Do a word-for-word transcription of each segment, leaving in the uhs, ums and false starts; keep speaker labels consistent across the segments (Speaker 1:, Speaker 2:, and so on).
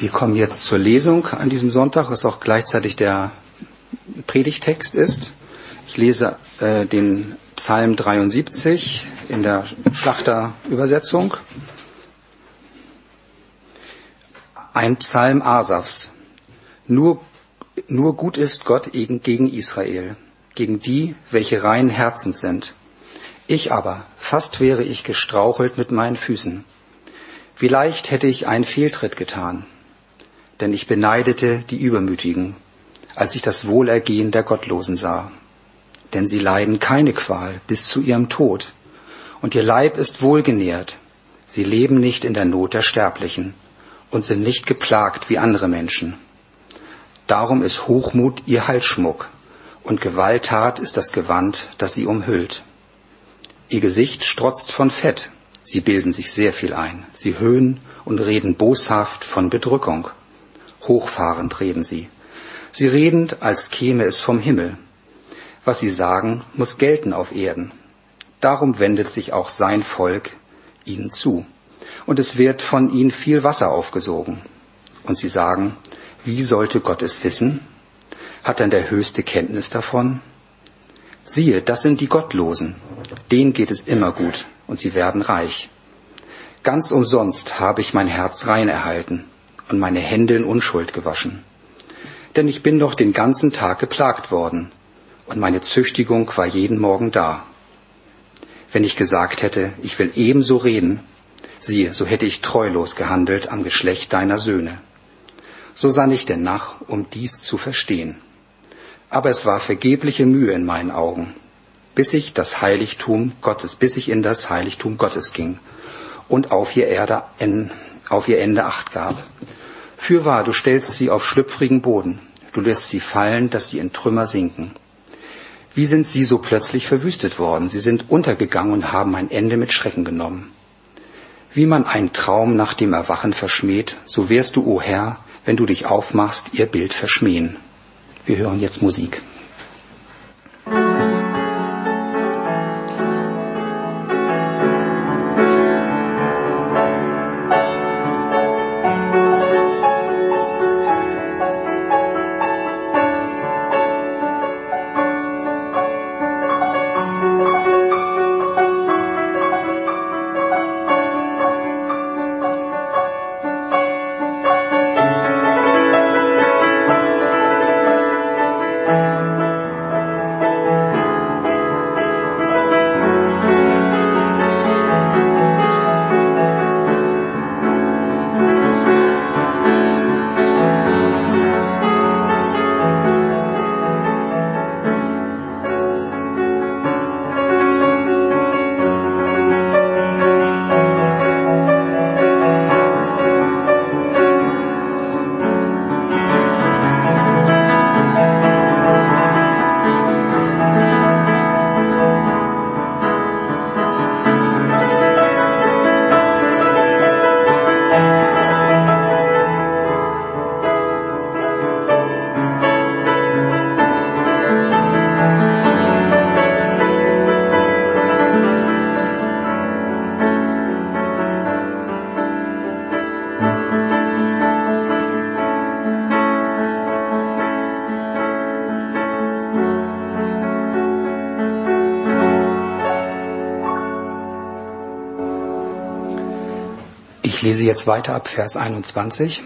Speaker 1: Wir kommen jetzt zur Lesung an diesem Sonntag, was auch gleichzeitig der Predigtext ist. Ich lese äh, den Psalm dreiundsiebzig in der Schlachterübersetzung. Ein Psalm Asafs. Nur, nur gut ist Gott gegen Israel, gegen die, welche reinen Herzens sind. Ich aber, fast wäre ich gestrauchelt mit meinen Füßen. Wie leicht hätte ich einen Fehltritt getan, denn ich beneidete die Übermütigen, als ich das Wohlergehen der Gottlosen sah. Denn sie leiden keine Qual bis zu ihrem Tod, und ihr Leib ist wohlgenährt. Sie leben nicht in der Not der Sterblichen und sind nicht geplagt wie andere Menschen. Darum ist Hochmut ihr Halsschmuck, und Gewalttat ist das Gewand, das sie umhüllt. Ihr Gesicht strotzt von Fett, sie bilden sich sehr viel ein. Sie höhnen und reden boshaft von Bedrückung. Hochfahrend reden sie. Sie reden, als käme es vom Himmel. Was sie sagen, muss gelten auf Erden. Darum wendet sich auch sein Volk ihnen zu. Und es wird von ihnen viel Wasser aufgesogen. Und sie sagen, wie sollte Gott es wissen? Hat denn der Höchste Kenntnis davon? Siehe, das sind die Gottlosen. Denen geht es immer gut und sie werden reich. Ganz umsonst habe ich mein Herz rein erhalten und meine Hände in Unschuld gewaschen. Denn ich bin doch den ganzen Tag geplagt worden und meine Züchtigung war jeden Morgen da. Wenn ich gesagt hätte, ich will ebenso reden, siehe, so hätte ich treulos gehandelt am Geschlecht deiner Söhne. So sann ich denn nach, um dies zu verstehen. Aber es war vergebliche Mühe in meinen Augen, bis ich das Heiligtum Gottes, bis ich in das Heiligtum Gottes ging und auf ihr, Erde, auf ihr Ende Acht gab. Fürwahr, du stellst sie auf schlüpfrigen Boden, du lässt sie fallen, dass sie in Trümmer sinken. Wie sind sie so plötzlich verwüstet worden? Sie sind untergegangen und haben ein Ende mit Schrecken genommen. Wie man einen Traum nach dem Erwachen verschmäht, so wirst du, o Herr, wenn du dich aufmachst, ihr Bild verschmähen. Wir hören jetzt Musik. Ich lese jetzt weiter ab Vers einundzwanzig.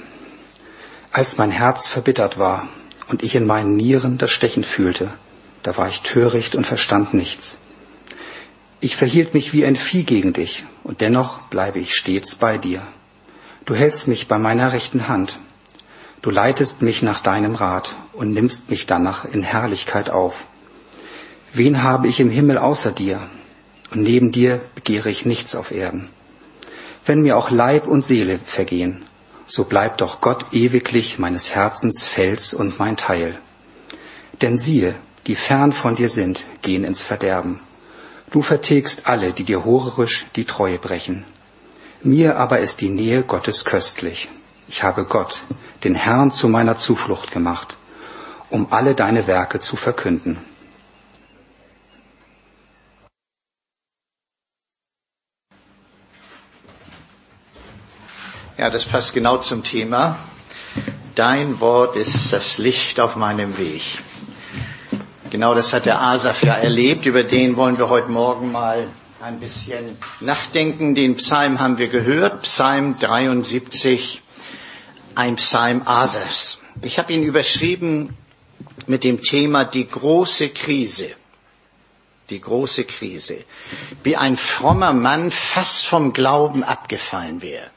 Speaker 1: Als mein Herz verbittert war und ich in meinen Nieren das Stechen fühlte, da war ich töricht und verstand nichts. Ich verhielt mich wie ein Vieh gegen dich, und dennoch bleibe ich stets bei dir. Du hältst mich bei meiner rechten Hand. Du leitest mich nach deinem Rat und nimmst mich danach in Herrlichkeit auf. Wen habe ich im Himmel außer dir? Und neben dir begehre ich nichts auf Erden. Wenn mir auch Leib und Seele vergehen, so bleibt doch Gott ewiglich meines Herzens Fels und mein Teil. Denn siehe, die fern von dir sind, gehen ins Verderben. Du vertilgst alle, die dir horerisch die Treue brechen. Mir aber ist die Nähe Gottes köstlich. Ich habe Gott, den Herrn, zu meiner Zuflucht gemacht, um alle deine Werke zu verkünden.
Speaker 2: Ja, das passt genau zum Thema. dein Wort ist das Licht auf meinem Weg. Genau das hat der Asaf ja erlebt. Über den wollen wir heute Morgen mal ein bisschen nachdenken. Den Psalm haben wir gehört, Psalm dreiundsiebzig, ein Psalm Asafs. Ich habe ihn überschrieben mit dem Thema die große Krise. Die große Krise. Wie ein frommer Mann fast vom Glauben abgefallen wäre.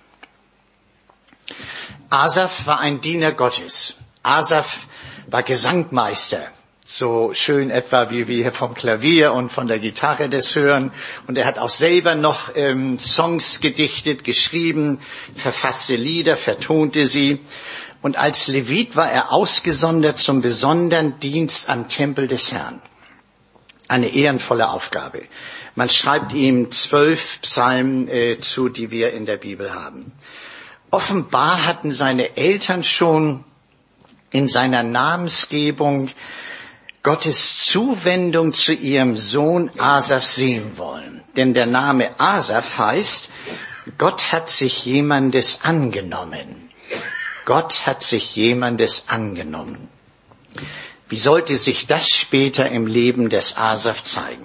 Speaker 2: Asaf war ein Diener Gottes. Asaf war Gesangmeister. So schön etwa, wie wir hier vom Klavier und von der Gitarre das hören. Und er hat auch selber noch ähm, Songs gedichtet, geschrieben, verfasste Lieder, vertonte sie. Und als Levit war er ausgesondert zum besonderen Dienst am Tempel des Herrn. Eine ehrenvolle Aufgabe. Man schreibt ihm zwölf Psalmen äh, zu, die wir in der Bibel haben. Offenbar hatten seine Eltern schon in seiner Namensgebung Gottes Zuwendung zu ihrem Sohn Asaf sehen wollen. Denn der Name Asaf heißt, Gott hat sich jemandes angenommen. Gott hat sich jemandes angenommen. Wie sollte sich das später im Leben des Asaf zeigen?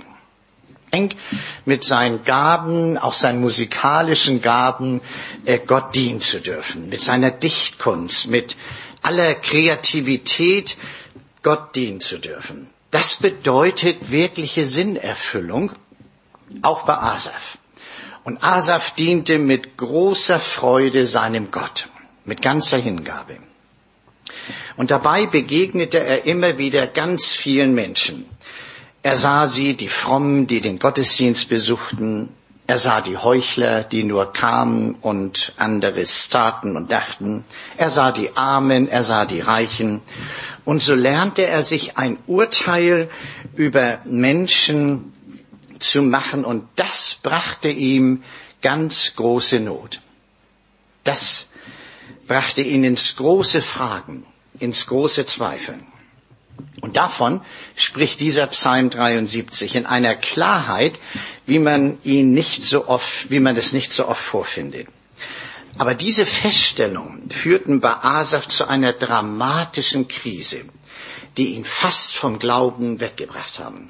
Speaker 2: Mit seinen Gaben, auch seinen musikalischen Gaben, Gott dienen zu dürfen. Mit seiner Dichtkunst, mit aller Kreativität Gott dienen zu dürfen. Das bedeutet wirkliche Sinnerfüllung, auch bei Asaf. Und Asaf diente mit großer Freude seinem Gott, mit ganzer Hingabe. Und dabei begegnete er immer wieder ganz vielen Menschen. Er sah sie, die Frommen, die den Gottesdienst besuchten. Er sah die Heuchler, die nur kamen und anderes taten und dachten. Er sah die Armen, er sah die Reichen. Und so lernte er sich ein Urteil über Menschen zu machen. Und das brachte ihm ganz große Not. Das brachte ihn ins große Fragen, ins große Zweifeln. Und davon spricht dieser Psalm dreiundsiebzig in einer Klarheit, wie man ihn nicht so oft, wie man es nicht so oft vorfindet. Aber diese Feststellungen führten bei Asaf zu einer dramatischen Krise, die ihn fast vom Glauben weggebracht haben.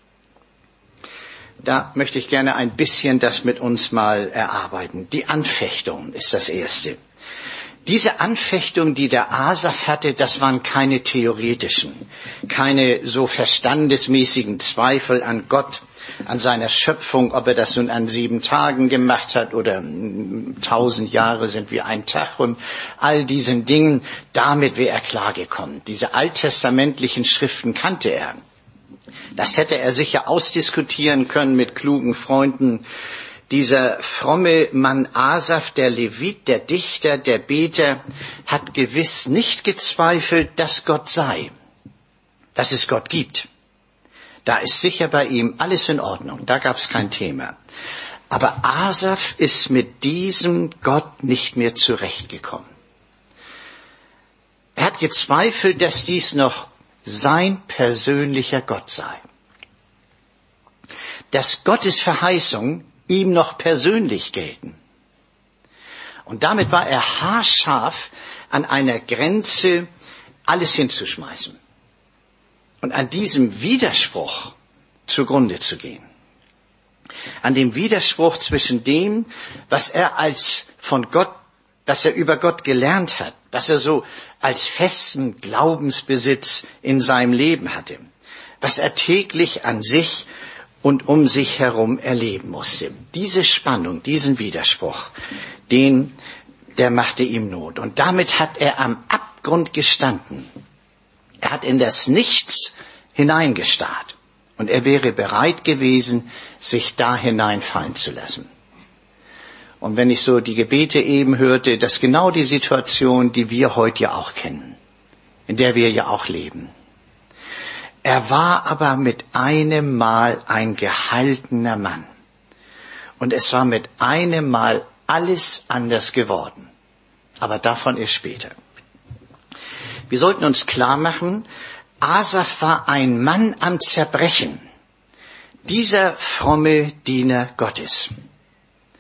Speaker 2: Da möchte ich gerne ein bisschen das mit uns mal erarbeiten. Die Anfechtung ist das Erste. Diese Anfechtung, die der Asaf hatte, das waren keine theoretischen, keine so verstandesmäßigen Zweifel an Gott, an seiner Schöpfung, ob er das nun an sieben Tagen gemacht hat oder tausend Jahre sind wie ein Tag und all diesen Dingen, damit wäre er klargekommen. Diese alttestamentlichen Schriften kannte er. Das hätte er sicher ausdiskutieren können mit klugen Freunden. Dieser fromme Mann Asaf, der Levit, der Dichter, der Beter, hat gewiss nicht gezweifelt, dass Gott sei, dass es Gott gibt. Da ist sicher bei ihm alles in Ordnung, da gab es kein Thema. Aber Asaf ist mit diesem Gott nicht mehr zurechtgekommen. Er hat gezweifelt, dass dies noch sein persönlicher Gott sei. Dass Gottes Verheißung ihm noch persönlich gelten. Und damit war er haarscharf an einer Grenze, alles hinzuschmeißen. Und an diesem Widerspruch zugrunde zu gehen. An dem Widerspruch zwischen dem, was er als von Gott, was er über Gott gelernt hat, was er so als festen Glaubensbesitz in seinem Leben hatte, was er täglich an sich und um sich herum erleben musste. Diese Spannung, diesen Widerspruch, den, der machte ihm Not. Und damit hat er am Abgrund gestanden. Er hat in das Nichts hineingestarrt. Und er wäre bereit gewesen, sich da hineinfallen zu lassen. Und wenn ich so die Gebete eben hörte, das ist genau die Situation, die wir heute ja auch kennen, in der wir ja auch leben. Er war aber mit einem Mal ein gehaltener Mann. Und es war mit einem Mal alles anders geworden. Aber davon erst später. Wir sollten uns klar machen, Asaf war ein Mann am Zerbrechen. Dieser fromme Diener Gottes.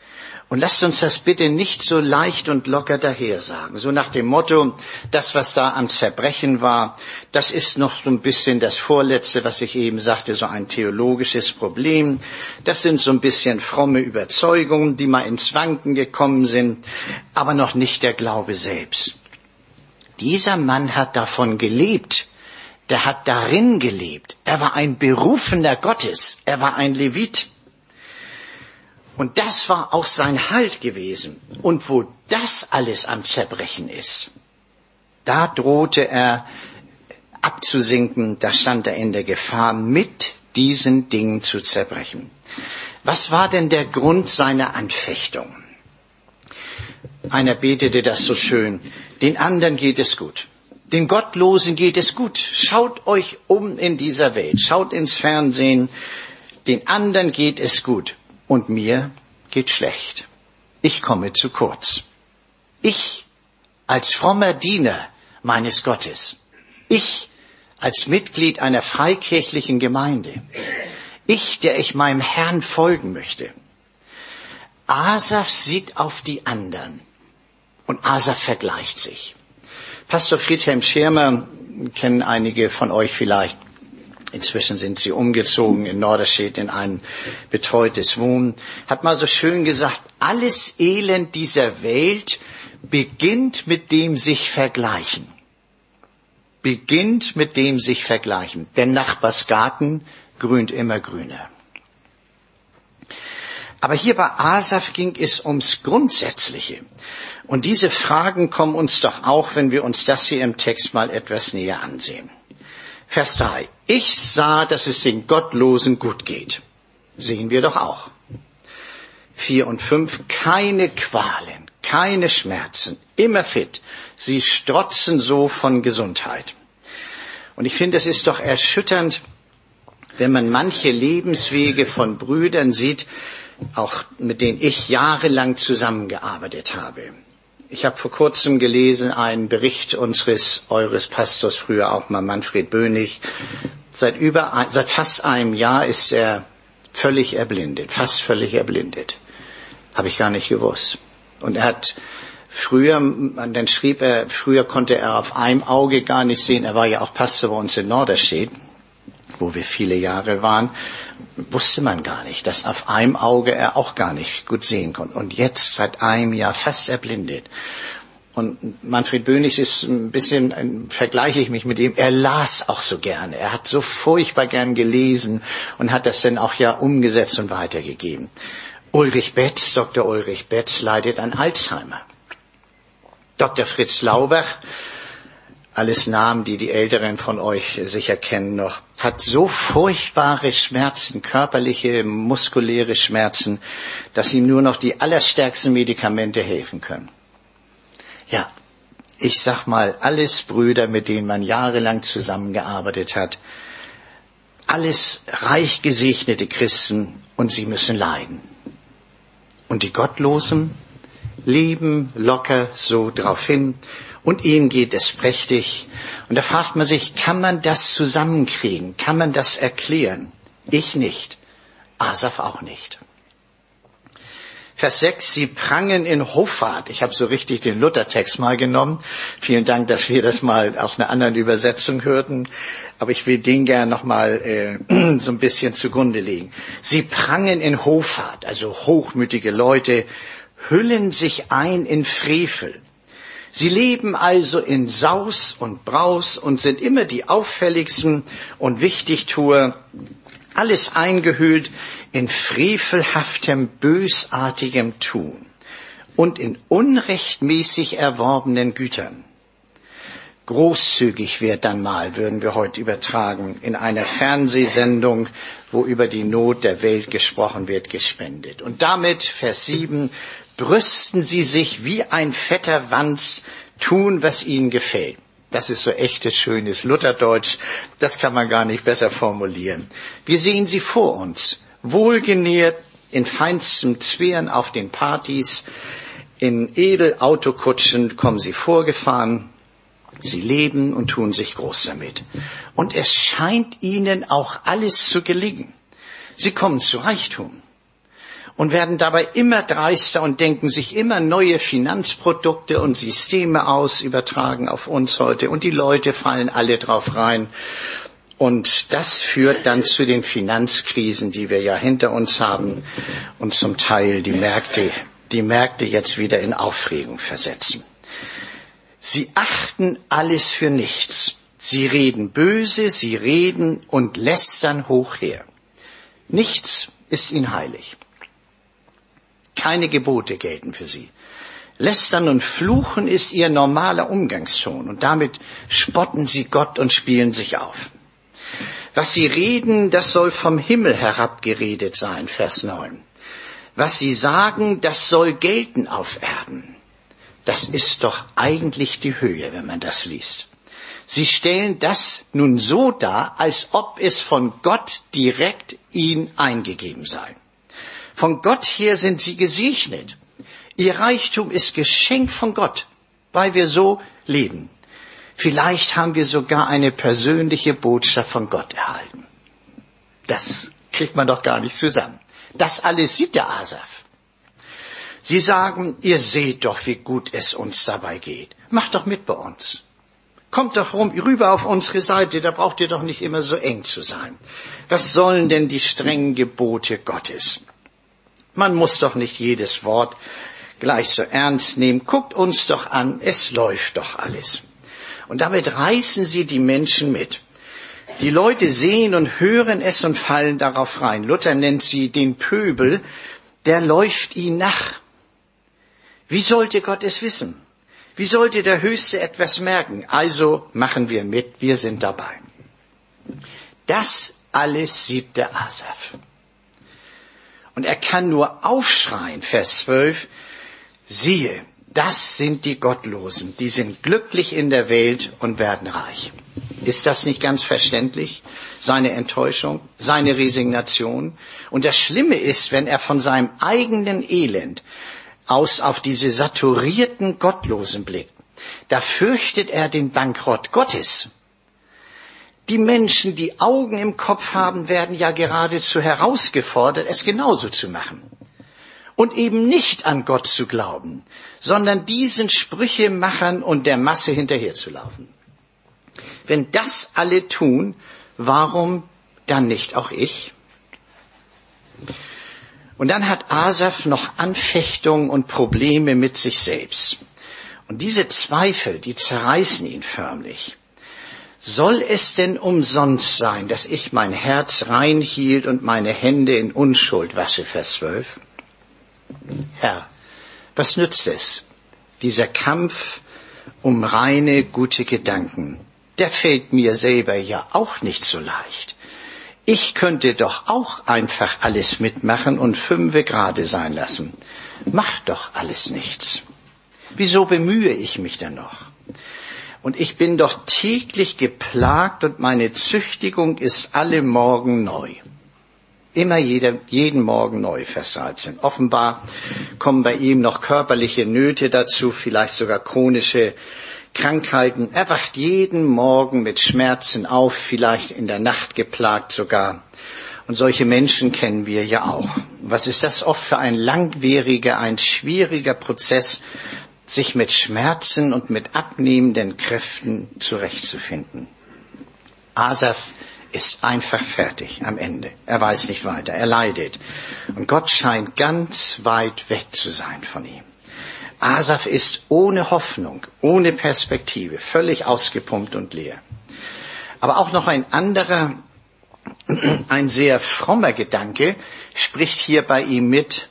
Speaker 2: Und lasst uns das bitte nicht so leicht und locker daher sagen. So nach dem Motto, das, was da am Zerbrechen war, das ist noch so ein bisschen das Vorletzte, was ich eben sagte, so ein theologisches Problem. Das sind so ein bisschen fromme Überzeugungen, die mal ins Wanken gekommen sind, aber noch nicht der Glaube selbst. Dieser Mann hat davon gelebt. Der hat darin gelebt. Er war ein Berufener Gottes. Er war ein Levit. Und das war auch sein Halt gewesen. Und wo das alles am Zerbrechen ist, da drohte er abzusinken, da stand er in der Gefahr, mit diesen Dingen zu zerbrechen. Was war denn der Grund seiner Anfechtung? Einer betete das so schön, den anderen geht es gut. Den Gottlosen geht es gut. Schaut euch um in dieser Welt, schaut ins Fernsehen, den anderen geht es gut. Und mir geht schlecht. Ich komme zu kurz. Ich als frommer Diener meines Gottes. Ich als Mitglied einer freikirchlichen Gemeinde. Ich, der ich meinem Herrn folgen möchte. Asaf sieht auf die anderen und Asaf vergleicht sich. Pastor Friedhelm Schirmer, kennen einige von euch vielleicht. Inzwischen sind sie umgezogen in Norderstedt in ein betreutes Wohnen. Hat mal so schön gesagt, alles Elend dieser Welt beginnt mit dem sich vergleichen. Beginnt mit dem sich vergleichen. Der Nachbarsgarten grünt immer grüner. Aber hier bei Asaf ging es ums Grundsätzliche. Und diese Fragen kommen uns doch auch, wenn wir uns das hier im Text mal etwas näher ansehen. Vers drei. Ich sah, dass es den Gottlosen gut geht. Sehen wir doch auch. Vier und fünf. Keine Qualen, keine Schmerzen, immer fit. Sie strotzen so von Gesundheit. Und ich finde, es ist doch erschütternd, wenn man manche Lebenswege von Brüdern sieht, auch mit denen ich jahrelang zusammengearbeitet habe. Ich habe vor kurzem gelesen einen Bericht unseres, eures Pastors, früher auch mal Manfred Bönig. Seit über, seit fast einem Jahr ist er völlig erblindet, fast völlig erblindet. Habe ich gar nicht gewusst. Und er hat früher, dann schrieb er, früher konnte er auf einem Auge gar nicht sehen. Er war ja auch Pastor bei uns in Norderstedt, wo wir viele Jahre waren. Wusste man gar nicht, dass auf einem Auge er auch gar nicht gut sehen konnte. Und jetzt seit einem Jahr fast erblindet. Und Manfred Bönig ist ein bisschen, vergleiche ich mich mit ihm, er las auch so gerne. Er hat so furchtbar gern gelesen und hat das dann auch ja umgesetzt und weitergegeben. Ulrich Betz, Doktor Ulrich Betz leidet an Alzheimer. Doktor Fritz Laubach, alles Namen, die die Älteren von euch sicher kennen noch, hat so furchtbare Schmerzen, körperliche, muskuläre Schmerzen, dass ihm nur noch die allerstärksten Medikamente helfen können. Ja, ich sag mal, alles Brüder, mit denen man jahrelang zusammengearbeitet hat, alles reich gesegnete Christen, und sie müssen leiden. Und die Gottlosen leben locker so drauf hin, und ihnen geht es prächtig. Und da fragt man sich, kann man das zusammenkriegen? Kann man das erklären? Ich nicht. Asaf auch nicht. Vers sechs, sie prangen in Hoffart. Ich habe so richtig den Luthertext mal genommen. Vielen Dank, dass wir das mal aus einer anderen Übersetzung hörten. Aber ich will den gerne noch mal äh, so ein bisschen zugrunde legen. Sie prangen in Hoffart, also hochmütige Leute, hüllen sich ein in Frevel. Sie leben also in Saus und Braus und sind immer die auffälligsten und Wichtigtuer, alles eingehüllt in frevelhaftem, bösartigem Tun und in unrechtmäßig erworbenen Gütern. Großzügig wird dann mal, würden wir heute übertragen, in einer Fernsehsendung, wo über die Not der Welt gesprochen wird, gespendet. Und damit, Vers sieben, brüsten sie sich wie ein fetter Wanst, tun, was ihnen gefällt. Das ist so echtes, schönes Lutherdeutsch. Das kann man gar nicht besser formulieren. Wir sehen sie vor uns, wohlgenährt, in feinstem Zwirn auf den Partys, in Edelautokutschen kommen sie vorgefahren. Sie leben und tun sich groß damit. Und es scheint ihnen auch alles zu gelingen. Sie kommen zu Reichtum. und werden dabei immer dreister und denken sich immer neue Finanzprodukte und Systeme aus, übertragen auf uns heute. Und die Leute fallen alle drauf rein. Und das führt dann zu den Finanzkrisen, die wir ja hinter uns haben und zum Teil die Märkte, die Märkte jetzt wieder in Aufregung versetzen. Sie achten alles für nichts. Sie reden böse, sie reden und lästern hoch her. Nichts ist ihnen heilig. Keine Gebote gelten für sie. Lästern und Fluchen ist ihr normaler Umgangston und damit spotten sie Gott und spielen sich auf. Was sie reden, das soll vom Himmel herabgeredet sein, Vers neun. Was sie sagen, das soll gelten auf Erden. Das ist doch eigentlich die Höhe, wenn man das liest. Sie stellen das nun so dar, als ob es von Gott direkt ihnen eingegeben sei. Von Gott her sind sie gesegnet. Ihr Reichtum ist Geschenk von Gott, weil wir so leben. Vielleicht haben wir sogar eine persönliche Botschaft von Gott erhalten. Das kriegt man doch gar nicht zusammen. Das alles sieht der Asaf. Sie sagen, ihr seht doch, wie gut es uns dabei geht. Macht doch mit bei uns. Kommt doch rum, rüber auf unsere Seite, da braucht ihr doch nicht immer so eng zu sein. Was sollen denn die strengen Gebote Gottes? Man muss doch nicht jedes Wort gleich so ernst nehmen. Guckt uns doch an, es läuft doch alles. Und damit reißen sie die Menschen mit. Die Leute sehen und hören es und fallen darauf rein. Luther nennt sie den Pöbel, der läuft ihnen nach. Wie sollte Gott es wissen? Wie sollte der Höchste etwas merken? Also machen wir mit, wir sind dabei. Das alles sieht der Asaf. Und er kann nur aufschreien, Vers zwölf, siehe, das sind die Gottlosen, die sind glücklich in der Welt und werden reich. Ist das nicht ganz verständlich? Seine Enttäuschung, seine Resignation. Und das Schlimme ist, wenn er von seinem eigenen Elend aus auf diese saturierten Gottlosen blickt, da fürchtet er den Bankrott Gottes. Die Menschen, die Augen im Kopf haben, werden ja geradezu herausgefordert, es genauso zu machen. Und eben nicht an Gott zu glauben, sondern diesen Sprüchemachern und der Masse hinterherzulaufen. Wenn das alle tun, warum dann nicht auch ich? Und dann hat Asaf noch Anfechtungen und Probleme mit sich selbst. Und diese Zweifel, die zerreißen ihn förmlich. Soll es denn umsonst sein, dass ich mein Herz rein hielt und meine Hände in Unschuld wasche, Vers zwölf? Herr, was nützt es, dieser Kampf um reine, gute Gedanken? Der fällt mir selber ja auch nicht so leicht. Ich könnte doch auch einfach alles mitmachen und fünfe gerade sein lassen. Macht doch alles nichts. Wieso bemühe ich mich denn noch? Und ich bin doch täglich geplagt und meine Züchtigung ist alle Morgen neu. Immer jeder, jeden Morgen neu, Vers dreizehn. Offenbar kommen bei ihm noch körperliche Nöte dazu, vielleicht sogar chronische Krankheiten. Er wacht jeden Morgen mit Schmerzen auf, vielleicht in der Nacht geplagt sogar. Und solche Menschen kennen wir ja auch. Was ist das oft für ein langwieriger, ein schwieriger Prozess, sich mit Schmerzen und mit abnehmenden Kräften zurechtzufinden? Asaf ist einfach fertig am Ende. Er weiß nicht weiter, er leidet. Und Gott scheint ganz weit weg zu sein von ihm. Asaf ist ohne Hoffnung, ohne Perspektive, völlig ausgepumpt und leer. Aber auch noch ein anderer, ein sehr frommer Gedanke spricht hier bei ihm mit.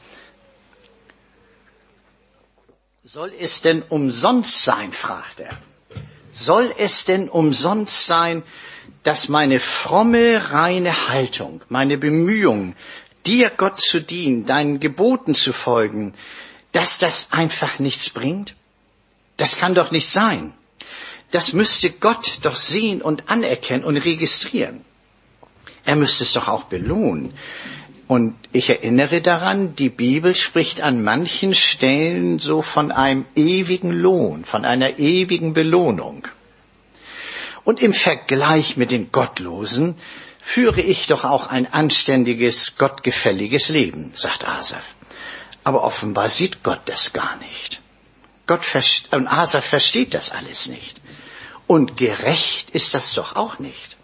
Speaker 2: Soll es denn umsonst sein, fragt er. Soll es denn umsonst sein, dass meine fromme, reine Haltung, meine Bemühungen, dir Gott zu dienen, deinen Geboten zu folgen, dass das einfach nichts bringt? Das kann doch nicht sein. Das müsste Gott doch sehen und anerkennen und registrieren. Er müsste es doch auch belohnen. Und ich erinnere daran, die Bibel spricht an manchen Stellen so von einem ewigen Lohn, von einer ewigen Belohnung. Und im Vergleich mit den Gottlosen führe ich doch auch ein anständiges, gottgefälliges Leben, sagt Asaf. Aber offenbar sieht Gott das gar nicht. Gott versteht, und Asaf versteht das alles nicht. Und gerecht ist das doch auch nicht.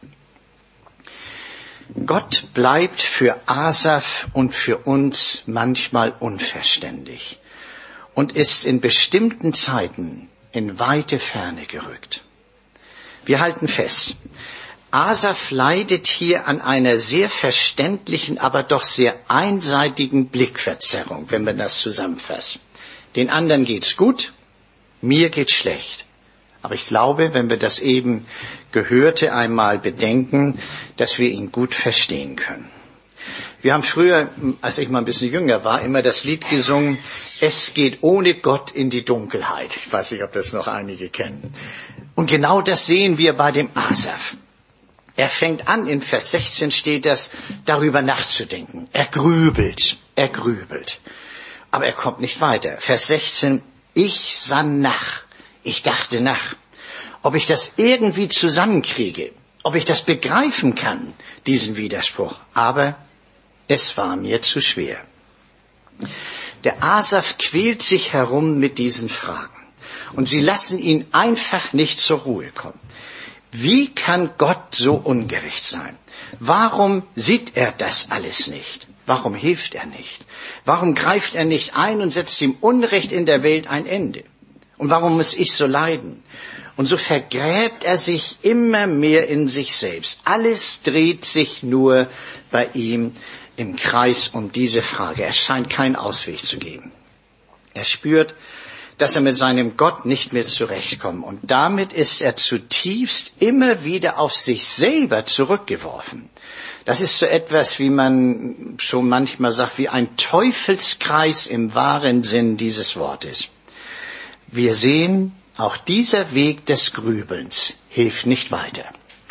Speaker 2: Gott bleibt für Asaf und für uns manchmal unverständlich und ist in bestimmten Zeiten in weite Ferne gerückt. Wir halten fest, Asaf leidet hier an einer sehr verständlichen, aber doch sehr einseitigen Blickverzerrung, wenn man das zusammenfasst. Den anderen geht's gut, mir geht's schlecht. Aber ich glaube, wenn wir das eben Gehörte einmal bedenken, dass wir ihn gut verstehen können. Wir haben früher, als ich mal ein bisschen jünger war, immer das Lied gesungen, es geht ohne Gott in die Dunkelheit. Ich weiß nicht, ob das noch einige kennen. Und genau das sehen wir bei dem Asaf. Er fängt an, in Vers sechzehn steht das, darüber nachzudenken. Er grübelt, er grübelt. Aber er kommt nicht weiter. Vers sechzehn, ich sann nach. Ich dachte nach, ob ich das irgendwie zusammenkriege, ob ich das begreifen kann, diesen Widerspruch. Aber es war mir zu schwer. Der Asaf quält sich herum mit diesen Fragen. Und sie lassen ihn einfach nicht zur Ruhe kommen. Wie kann Gott so ungerecht sein? Warum sieht er das alles nicht? Warum hilft er nicht? Warum greift er nicht ein und setzt dem Unrecht in der Welt ein Ende? Und warum muss ich so leiden? Und so vergräbt er sich immer mehr in sich selbst. Alles dreht sich nur bei ihm im Kreis um diese Frage. Es scheint keinen Ausweg zu geben. Er spürt, dass er mit seinem Gott nicht mehr zurechtkommt. Und damit ist er zutiefst immer wieder auf sich selber zurückgeworfen. Das ist so etwas, wie man schon manchmal sagt, wie ein Teufelskreis im wahren Sinn dieses Wortes. Wir sehen, auch dieser Weg des Grübelns hilft nicht weiter.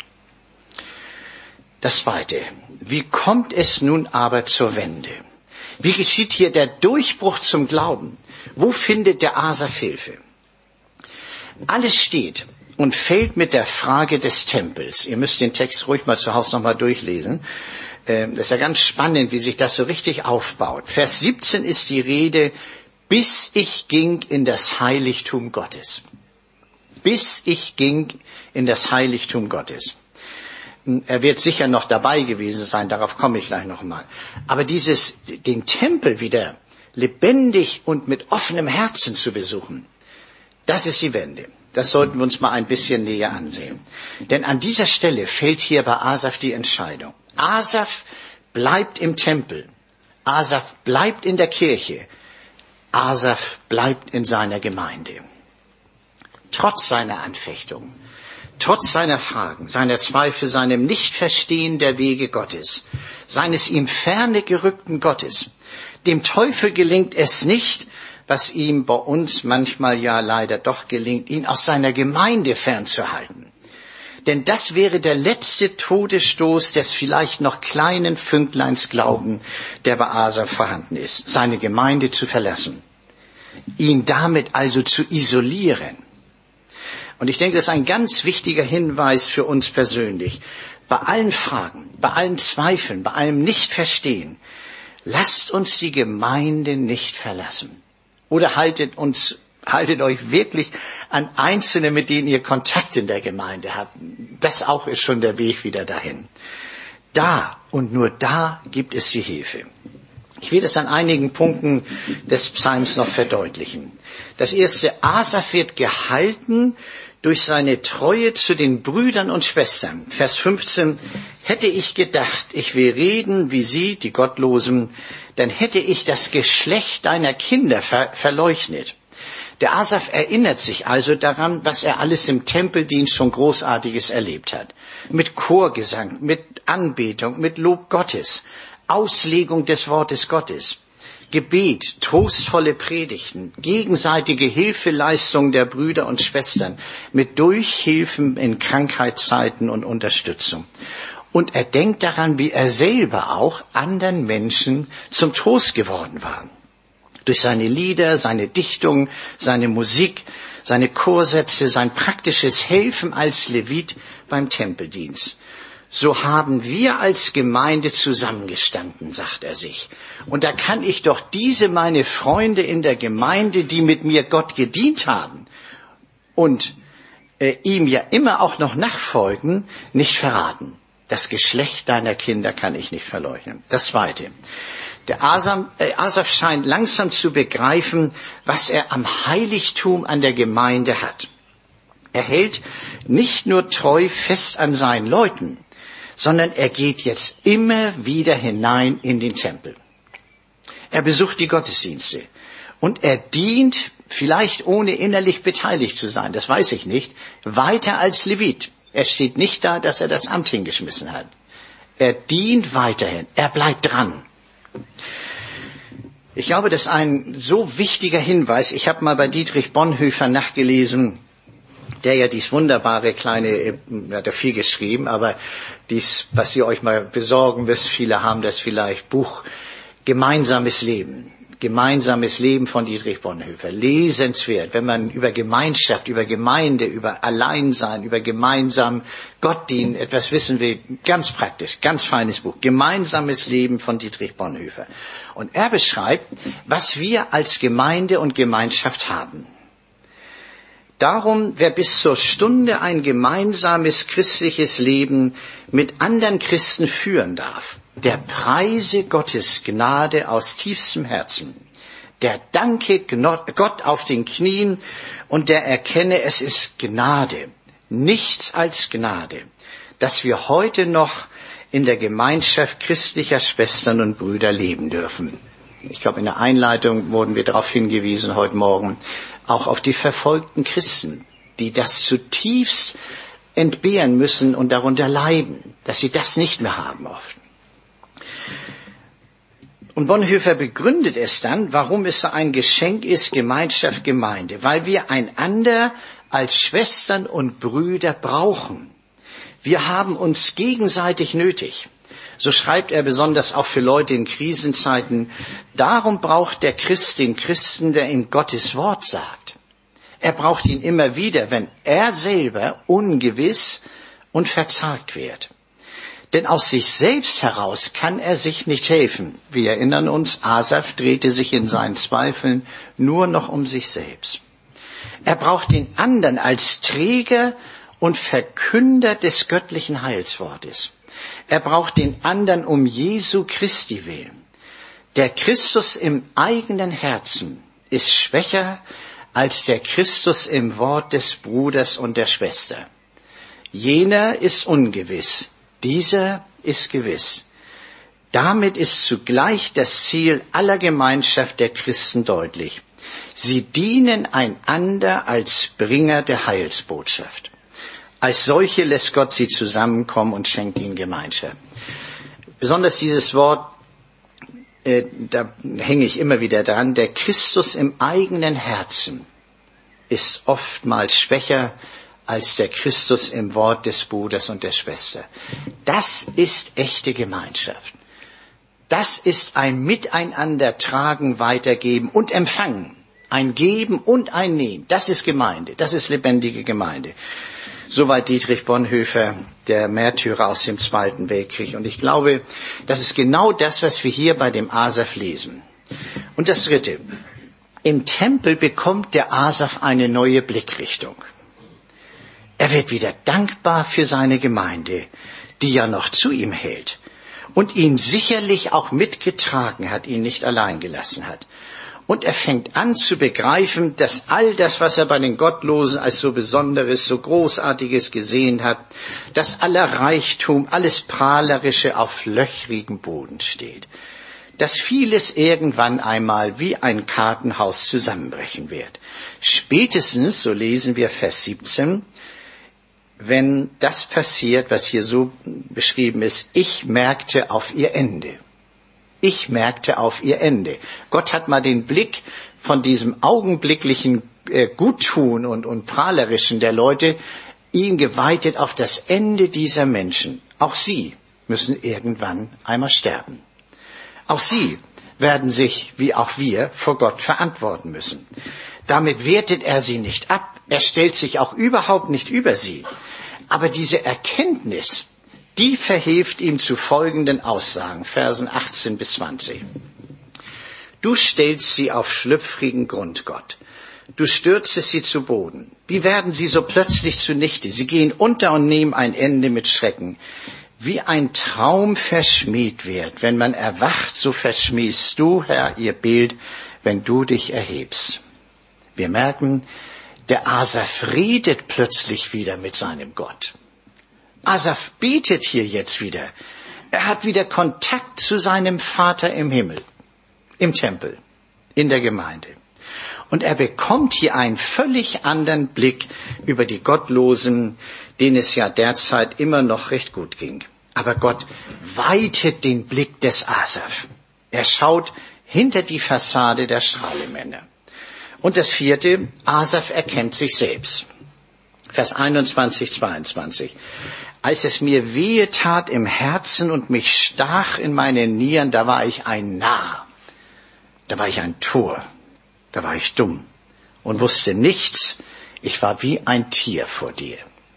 Speaker 2: Das Zweite, wie kommt es nun aber zur Wende? Wie geschieht hier der Durchbruch zum Glauben? Wo findet der Asaf Hilfe? Alles steht und fällt mit der Frage des Tempels. Ihr müsst den Text ruhig mal zu Hause nochmal durchlesen. Das ist ja ganz spannend, wie sich das so richtig aufbaut. Vers siebzehn ist die Rede, bis ich ging in das Heiligtum Gottes. Bis ich ging in das Heiligtum Gottes. Er wird sicher noch dabei gewesen sein, darauf komme ich gleich nochmal. Aber dieses, den Tempel wieder lebendig und mit offenem Herzen zu besuchen, das ist die Wende. Das sollten wir uns mal ein bisschen näher ansehen. Denn an dieser Stelle fällt hier bei Asaf die Entscheidung. Asaf bleibt im Tempel. Asaf bleibt in der Kirche. Asaf bleibt in seiner Gemeinde. Trotz seiner Anfechtungen, trotz seiner Fragen, seiner Zweifel, seinem Nichtverstehen der Wege Gottes, seines ihm ferne gerückten Gottes. Dem Teufel gelingt es nicht, was ihm bei uns manchmal ja leider doch gelingt, ihn aus seiner Gemeinde fernzuhalten. Denn das wäre der letzte Todesstoß des vielleicht noch kleinen Fünkleins Glauben, der bei Asaf vorhanden ist, seine Gemeinde zu verlassen, ihn damit also zu isolieren. Und ich denke, das ist ein ganz wichtiger Hinweis für uns persönlich. Bei allen Fragen, bei allen Zweifeln, bei allem Nichtverstehen, lasst uns die Gemeinde nicht verlassen. Oder haltet uns Haltet euch wirklich an Einzelne, mit denen ihr Kontakt in der Gemeinde habt. Das auch ist schon der Weg wieder dahin. Da und nur da gibt es die Hilfe. Ich will das an einigen Punkten des Psalms noch verdeutlichen. Das erste, Asaf wird gehalten durch seine Treue zu den Brüdern und Schwestern. Vers fünfzehn, hätte ich gedacht, ich will reden wie sie, die Gottlosen, dann hätte ich das Geschlecht deiner Kinder ver- verleugnet. Der Asaf erinnert sich also daran, was er alles im Tempeldienst schon Großartiges erlebt hat. Mit Chorgesang, mit Anbetung, mit Lob Gottes, Auslegung des Wortes Gottes, Gebet, trostvolle Predigten, gegenseitige Hilfeleistung der Brüder und Schwestern, mit Durchhilfen in Krankheitszeiten und Unterstützung. Und er denkt daran, wie er selber auch anderen Menschen zum Trost geworden war. Durch seine Lieder, seine Dichtung, seine Musik, seine Chorsätze, sein praktisches Helfen als Levit beim Tempeldienst. so haben wir als Gemeinde zusammengestanden, sagt er sich. Und da kann ich doch diese meine Freunde in der Gemeinde, die mit mir Gott gedient haben und äh, ihm ja immer auch noch nachfolgen, nicht verraten. Das Geschlecht deiner Kinder kann ich nicht verleugnen. Das Zweite. Der Asaf, äh, Asaf scheint langsam zu begreifen, was er am Heiligtum an der Gemeinde hat. Er hält nicht nur treu fest an seinen Leuten, sondern er geht jetzt immer wieder hinein in den Tempel. Er besucht die Gottesdienste und er dient, vielleicht ohne innerlich beteiligt zu sein, das weiß ich nicht, weiter als Levit. Er steht nicht da, dass er das Amt hingeschmissen hat. Er dient weiterhin, er bleibt dran. Ich glaube, das ist ein so wichtiger Hinweis. Ich habe mal bei Dietrich Bonhoeffer nachgelesen, der ja dies wunderbare kleine, er hat ja viel geschrieben, aber dies, was ihr euch mal besorgen müsst, viele haben das vielleicht, Buch Gemeinsames Leben. Gemeinsames Leben von Dietrich Bonhoeffer. Lesenswert, wenn man über Gemeinschaft, über Gemeinde, über Alleinsein, über gemeinsam Gott dienen, etwas wissen will. Ganz praktisch, ganz feines Buch. Gemeinsames Leben von Dietrich Bonhoeffer. Und er beschreibt, was wir als Gemeinde und Gemeinschaft haben. Darum, wer bis zur Stunde ein gemeinsames christliches Leben mit anderen Christen führen darf, der preise Gottes Gnade aus tiefstem Herzen, der danke Gott auf den Knien und der erkenne, es ist Gnade, nichts als Gnade, dass wir heute noch in der Gemeinschaft christlicher Schwestern und Brüder leben dürfen. Ich glaube, in der Einleitung wurden wir darauf hingewiesen heute Morgen, auch auf die verfolgten Christen, die das zutiefst entbehren müssen und darunter leiden, dass sie das nicht mehr haben oft. Und Bonhoeffer begründet es dann, warum es so ein Geschenk ist, Gemeinschaft, Gemeinde, weil wir einander als Schwestern und Brüder brauchen. Wir haben uns gegenseitig nötig. So schreibt er besonders auch für Leute in Krisenzeiten, darum braucht der Christ den Christen, der ihm Gottes Wort sagt. Er braucht ihn immer wieder, wenn er selber ungewiss und verzagt wird. Denn aus sich selbst heraus kann er sich nicht helfen. Wir erinnern uns, Asaf drehte sich in seinen Zweifeln nur noch um sich selbst. Er braucht den anderen als Träger und Verkünder des göttlichen Heilswortes. Er braucht den anderen um Jesu Christi willen. Der Christus im eigenen Herzen ist schwächer als der Christus im Wort des Bruders und der Schwester. Jener ist ungewiss, dieser ist gewiss. Damit ist zugleich das Ziel aller Gemeinschaft der Christen deutlich. Sie dienen einander als Bringer der Heilsbotschaft. Als solche lässt Gott sie zusammenkommen und schenkt ihnen Gemeinschaft. Besonders dieses Wort, äh, da hänge ich immer wieder dran, der Christus im eigenen Herzen ist oftmals schwächer als der Christus im Wort des Bruders und der Schwester. Das ist echte Gemeinschaft. Das ist ein Miteinander tragen, weitergeben und empfangen. Ein Geben und ein Nehmen. Das ist Gemeinde. Das ist lebendige Gemeinde. Soweit Dietrich Bonhoeffer, der Märtyrer aus dem Zweiten Weltkrieg. Und ich glaube, das ist genau das, was wir hier bei dem Asaf lesen. Und das Dritte. Im Tempel bekommt der Asaf eine neue Blickrichtung. Er wird wieder dankbar für seine Gemeinde, die ja noch zu ihm hält und ihn sicherlich auch mitgetragen hat, ihn nicht allein gelassen hat. Und er fängt an zu begreifen, dass all das, was er bei den Gottlosen als so Besonderes, so Großartiges gesehen hat, dass aller Reichtum, alles Prahlerische auf löchrigem Boden steht. Dass vieles irgendwann einmal wie ein Kartenhaus zusammenbrechen wird. Spätestens, so lesen wir Vers siebzehn, wenn das passiert, was hier so beschrieben ist, ich merkte auf ihr Ende. Ich merkte auf ihr Ende. Gott hat mal den Blick von diesem augenblicklichen äh, Guttun und, und Prahlerischen der Leute ihn geweitet auf das Ende dieser Menschen. Auch sie müssen irgendwann einmal sterben. Auch sie werden sich, wie auch wir, vor Gott verantworten müssen. Damit wertet er sie nicht ab. Er stellt sich auch überhaupt nicht über sie. Aber diese Erkenntnis, die verhilft ihm zu folgenden Aussagen, Versen achtzehn bis zwanzig. Du stellst sie auf schlüpfrigen Grund, Gott. Du stürzest sie zu Boden. Wie werden sie so plötzlich zunichte? Sie gehen unter und nehmen ein Ende mit Schrecken. Wie ein Traum verschmäht wird. Wenn man erwacht, so verschmähst du, Herr, ihr Bild, wenn du dich erhebst. Wir merken, der Asaf redet plötzlich wieder mit seinem Gott. Asaf betet hier jetzt wieder. Er hat wieder Kontakt zu seinem Vater im Himmel, im Tempel, in der Gemeinde. Und er bekommt hier einen völlig anderen Blick über die Gottlosen, denen es ja derzeit immer noch recht gut ging. Aber Gott weitet den Blick des Asaf. Er schaut hinter die Fassade der Strahlemänner. Und das vierte, Asaf erkennt sich selbst. Vers einundzwanzig, zweiundzwanzig. Als es mir wehe tat im Herzen und mich stach in meine Nieren, da war ich ein Narr. Da war ich ein Tor. Da war ich dumm und wusste nichts. Ich war wie ein Tier vor dir.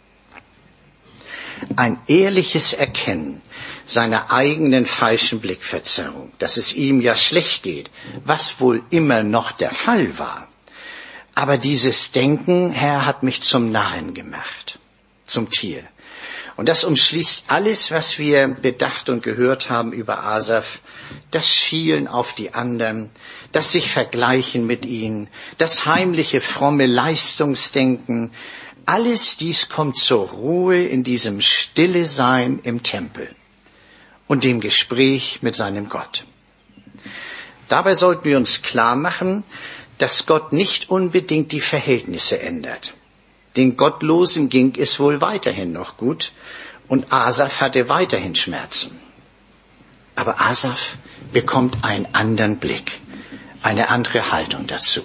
Speaker 2: Ein ehrliches Erkennen seiner eigenen falschen Blickverzerrung, dass es ihm ja schlecht geht, was wohl immer noch der Fall war. Aber dieses Denken, Herr, hat mich zum Narren gemacht, zum Tier. Und das umschließt alles, was wir bedacht und gehört haben über Asaf. Das Schielen auf die anderen, das sich vergleichen mit ihnen, das heimliche, fromme Leistungsdenken. Alles dies kommt zur Ruhe in diesem Stille Sein im Tempel und dem Gespräch mit seinem Gott. Dabei sollten wir uns klar machen, dass Gott nicht unbedingt die Verhältnisse ändert. Den Gottlosen ging es wohl weiterhin noch gut und Asaf hatte weiterhin Schmerzen. Aber Asaf bekommt einen anderen Blick, eine andere Haltung dazu.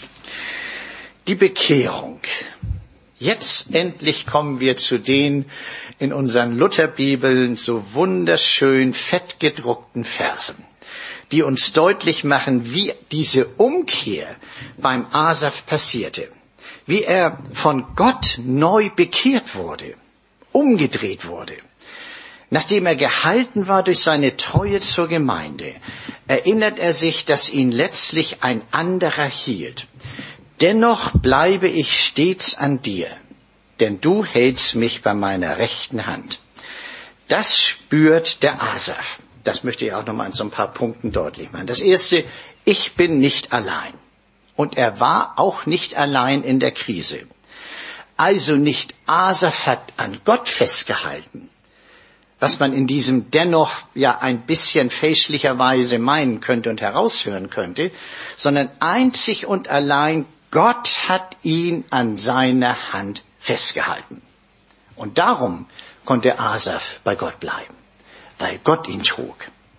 Speaker 2: Die Bekehrung. Jetzt endlich kommen wir zu den in unseren Lutherbibeln so wunderschön fett gedruckten Versen, die uns deutlich machen, wie diese Umkehr beim Asaf passierte. Wie er von Gott neu bekehrt wurde, umgedreht wurde. Nachdem er gehalten war durch seine Treue zur Gemeinde, erinnert er sich, dass ihn letztlich ein anderer hielt. Dennoch bleibe ich stets an dir, denn du hältst mich bei meiner rechten Hand. Das spürt der Asaf. Das möchte ich auch noch mal an so ein paar Punkten deutlich machen. Das erste, ich bin nicht allein. Und er war auch nicht allein in der Krise. Also nicht Asaf hat an Gott festgehalten, was man in diesem dennoch ja ein bisschen fälschlicherweise meinen könnte und heraushören könnte, sondern einzig und allein Gott hat ihn an seiner Hand festgehalten. Und darum konnte Asaf bei Gott bleiben, weil Gott ihn trug.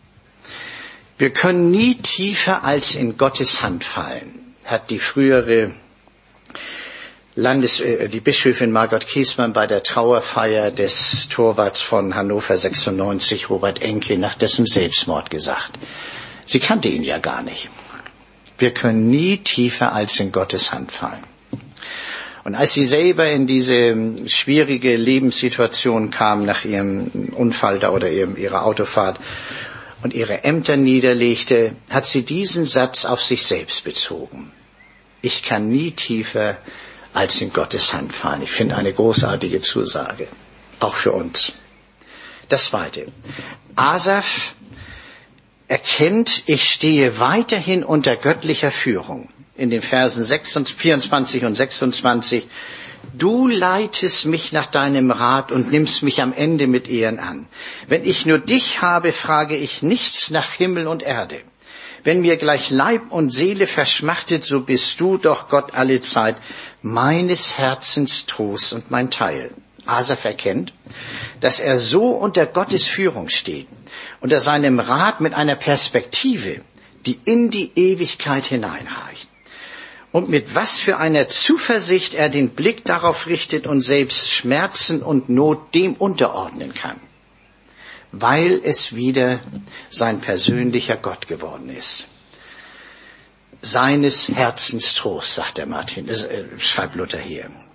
Speaker 2: Wir können nie tiefer als in Gottes Hand fallen, hat die frühere Landes, äh, die Bischöfin Margot Kiesmann bei der Trauerfeier des Torwarts von Hannover sechsundneunzig, Robert Enke, nach dessen Selbstmord gesagt. Sie kannte ihn ja gar nicht. Wir können nie tiefer als in Gottes Hand fallen. Und als sie selber in diese schwierige Lebenssituation kam nach ihrem Unfall da oder ihrem, ihrer Autofahrt und ihre Ämter niederlegte, hat sie diesen Satz auf sich selbst bezogen. Ich kann nie tiefer als in Gottes Hand fallen. Ich finde eine großartige Zusage, auch für uns. Das Zweite. Asaf erkennt, ich stehe weiterhin unter göttlicher Führung. In den Versen vierundzwanzig und sechsundzwanzig. Du leitest mich nach deinem Rat und nimmst mich am Ende mit Ehren an. Wenn ich nur dich habe, frage ich nichts nach Himmel und Erde. Wenn mir gleich Leib und Seele verschmachtet, so bist du doch Gott alle Zeit meines Herzens Trost und mein Teil. Asaf erkennt, dass er so unter Gottes Führung steht, unter seinem Rat mit einer Perspektive, die in die Ewigkeit hineinreicht. Und mit was für einer Zuversicht er den Blick darauf richtet und selbst Schmerzen und Not dem unterordnen kann, weil es wieder sein persönlicher Gott geworden ist. Seines Herzens Trost, sagt der Martin, äh, schreibt Luther hier.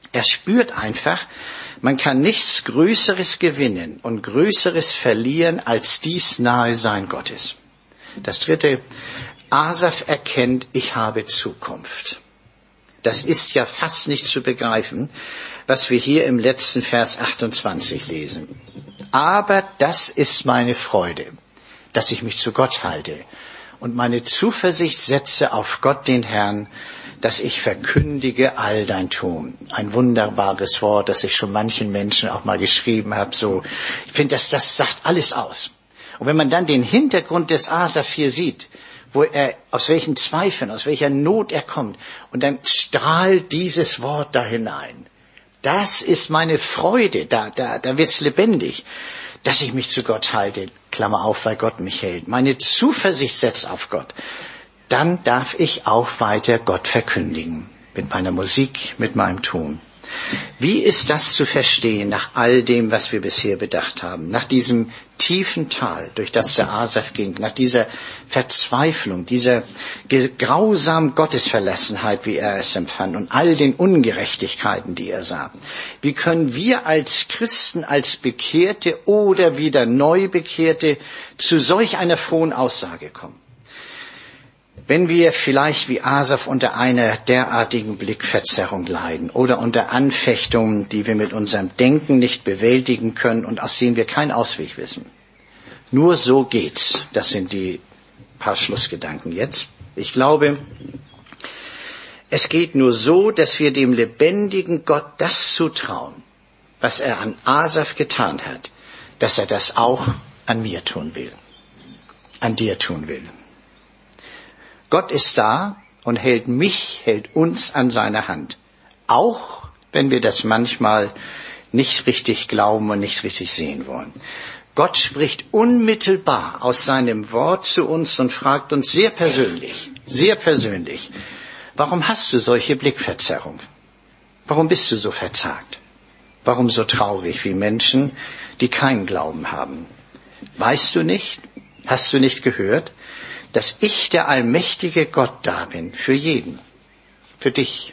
Speaker 2: Er spürt einfach, man kann nichts Größeres gewinnen und Größeres verlieren als dies Nahesein Gottes. Das dritte, Asaf erkennt, ich habe Zukunft. Das ist ja fast nicht zu begreifen, was wir hier im letzten Vers achtundzwanzig lesen. Aber das ist meine Freude, dass ich mich zu Gott halte und meine Zuversicht setze auf Gott den Herrn, dass ich verkündige all dein Tun. Ein wunderbares Wort, das ich schon manchen Menschen auch mal geschrieben habe. So, ich finde, das, das sagt alles aus. Und wenn man dann den Hintergrund des Asaf hier sieht, wo er, aus welchen Zweifeln, aus welcher Not er kommt, und dann strahlt dieses Wort da hinein. Das ist meine Freude, da, da, da wird's lebendig, dass ich mich zu Gott halte, Klammer auf, weil Gott mich hält. Meine Zuversicht setzt auf Gott. Dann darf ich auch weiter Gott verkündigen. Mit meiner Musik, mit meinem Tun. Wie ist das zu verstehen nach all dem, was wir bisher bedacht haben? Nach diesem tiefen Tal, durch das der Asaf ging, nach dieser Verzweiflung, dieser grausamen Gottesverlassenheit, wie er es empfand, und all den Ungerechtigkeiten, die er sah. Wie können wir als Christen, als Bekehrte oder wieder Neubekehrte zu solch einer frohen Aussage kommen? Wenn wir vielleicht wie Asaf unter einer derartigen Blickverzerrung leiden oder unter Anfechtungen, die wir mit unserem Denken nicht bewältigen können und aus denen wir keinen Ausweg wissen. Nur so geht's. Das sind die paar Schlussgedanken jetzt. Ich glaube, es geht nur so, dass wir dem lebendigen Gott das zutrauen, was er an Asaf getan hat, dass er das auch an mir tun will, an dir tun will. Gott ist da und hält mich, hält uns an seiner Hand. Auch wenn wir das manchmal nicht richtig glauben und nicht richtig sehen wollen. Gott spricht unmittelbar aus seinem Wort zu uns und fragt uns sehr persönlich, sehr persönlich, warum hast du solche Blickverzerrung? Warum bist du so verzagt? Warum so traurig wie Menschen, die keinen Glauben haben? Weißt du nicht? Hast du nicht gehört, dass ich der allmächtige Gott da bin, für jeden, für dich.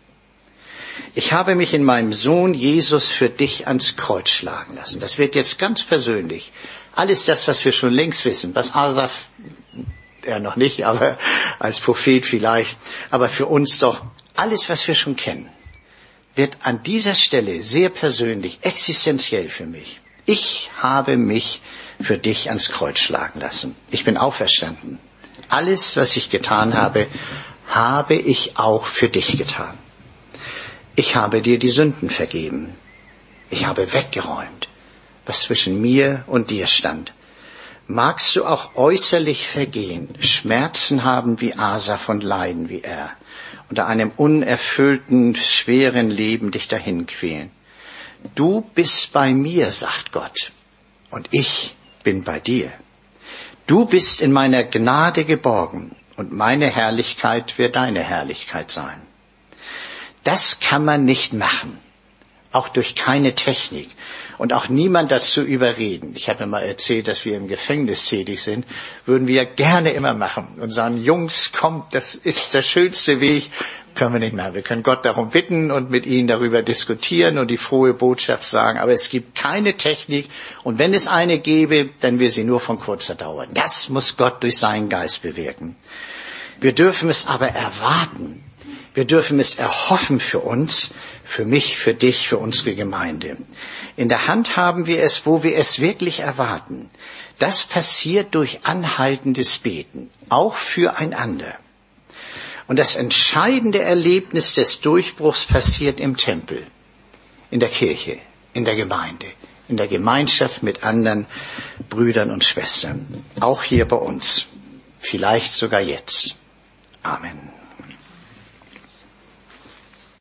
Speaker 2: Ich habe mich in meinem Sohn Jesus für dich ans Kreuz schlagen lassen. Das wird jetzt ganz persönlich. Alles das, was wir schon längst wissen, was Asaf, er noch nicht, aber als Prophet vielleicht, aber für uns doch, alles, was wir schon kennen, wird an dieser Stelle sehr persönlich, existenziell für mich. Ich habe mich für dich ans Kreuz schlagen lassen. Ich bin auferstanden. Alles, was ich getan habe, habe ich auch für dich getan. Ich habe dir die Sünden vergeben. Ich habe weggeräumt, was zwischen mir und dir stand. Magst du auch äußerlich vergehen, Schmerzen haben wie Asaf und leiden wie er, unter einem unerfüllten, schweren Leben dich dahin quälen. Du bist bei mir, sagt Gott, und ich bin bei dir. Du bist in meiner Gnade geborgen, und meine Herrlichkeit wird deine Herrlichkeit sein. Das kann man nicht machen, auch durch keine Technik und auch niemand dazu überreden. Ich habe ja mal erzählt, dass wir im Gefängnis tätig sind, würden wir gerne immer machen und sagen, Jungs, kommt, das ist der schönste Weg. Können wir nicht machen. Wir können Gott darum bitten und mit ihnen darüber diskutieren und die frohe Botschaft sagen. Aber es gibt keine Technik. Und wenn es eine gäbe, dann wäre sie nur von kurzer Dauer. Das muss Gott durch seinen Geist bewirken. Wir dürfen es aber erwarten. Wir dürfen es erhoffen für uns, für mich, für dich, für unsere Gemeinde. In der Hand haben wir es, wo wir es wirklich erwarten. Das passiert durch anhaltendes Beten, auch füreinander. Und das entscheidende Erlebnis des Durchbruchs passiert im Tempel, in der Kirche, in der Gemeinde, in der Gemeinschaft mit anderen Brüdern und Schwestern. Auch hier bei uns. Vielleicht sogar jetzt. Amen.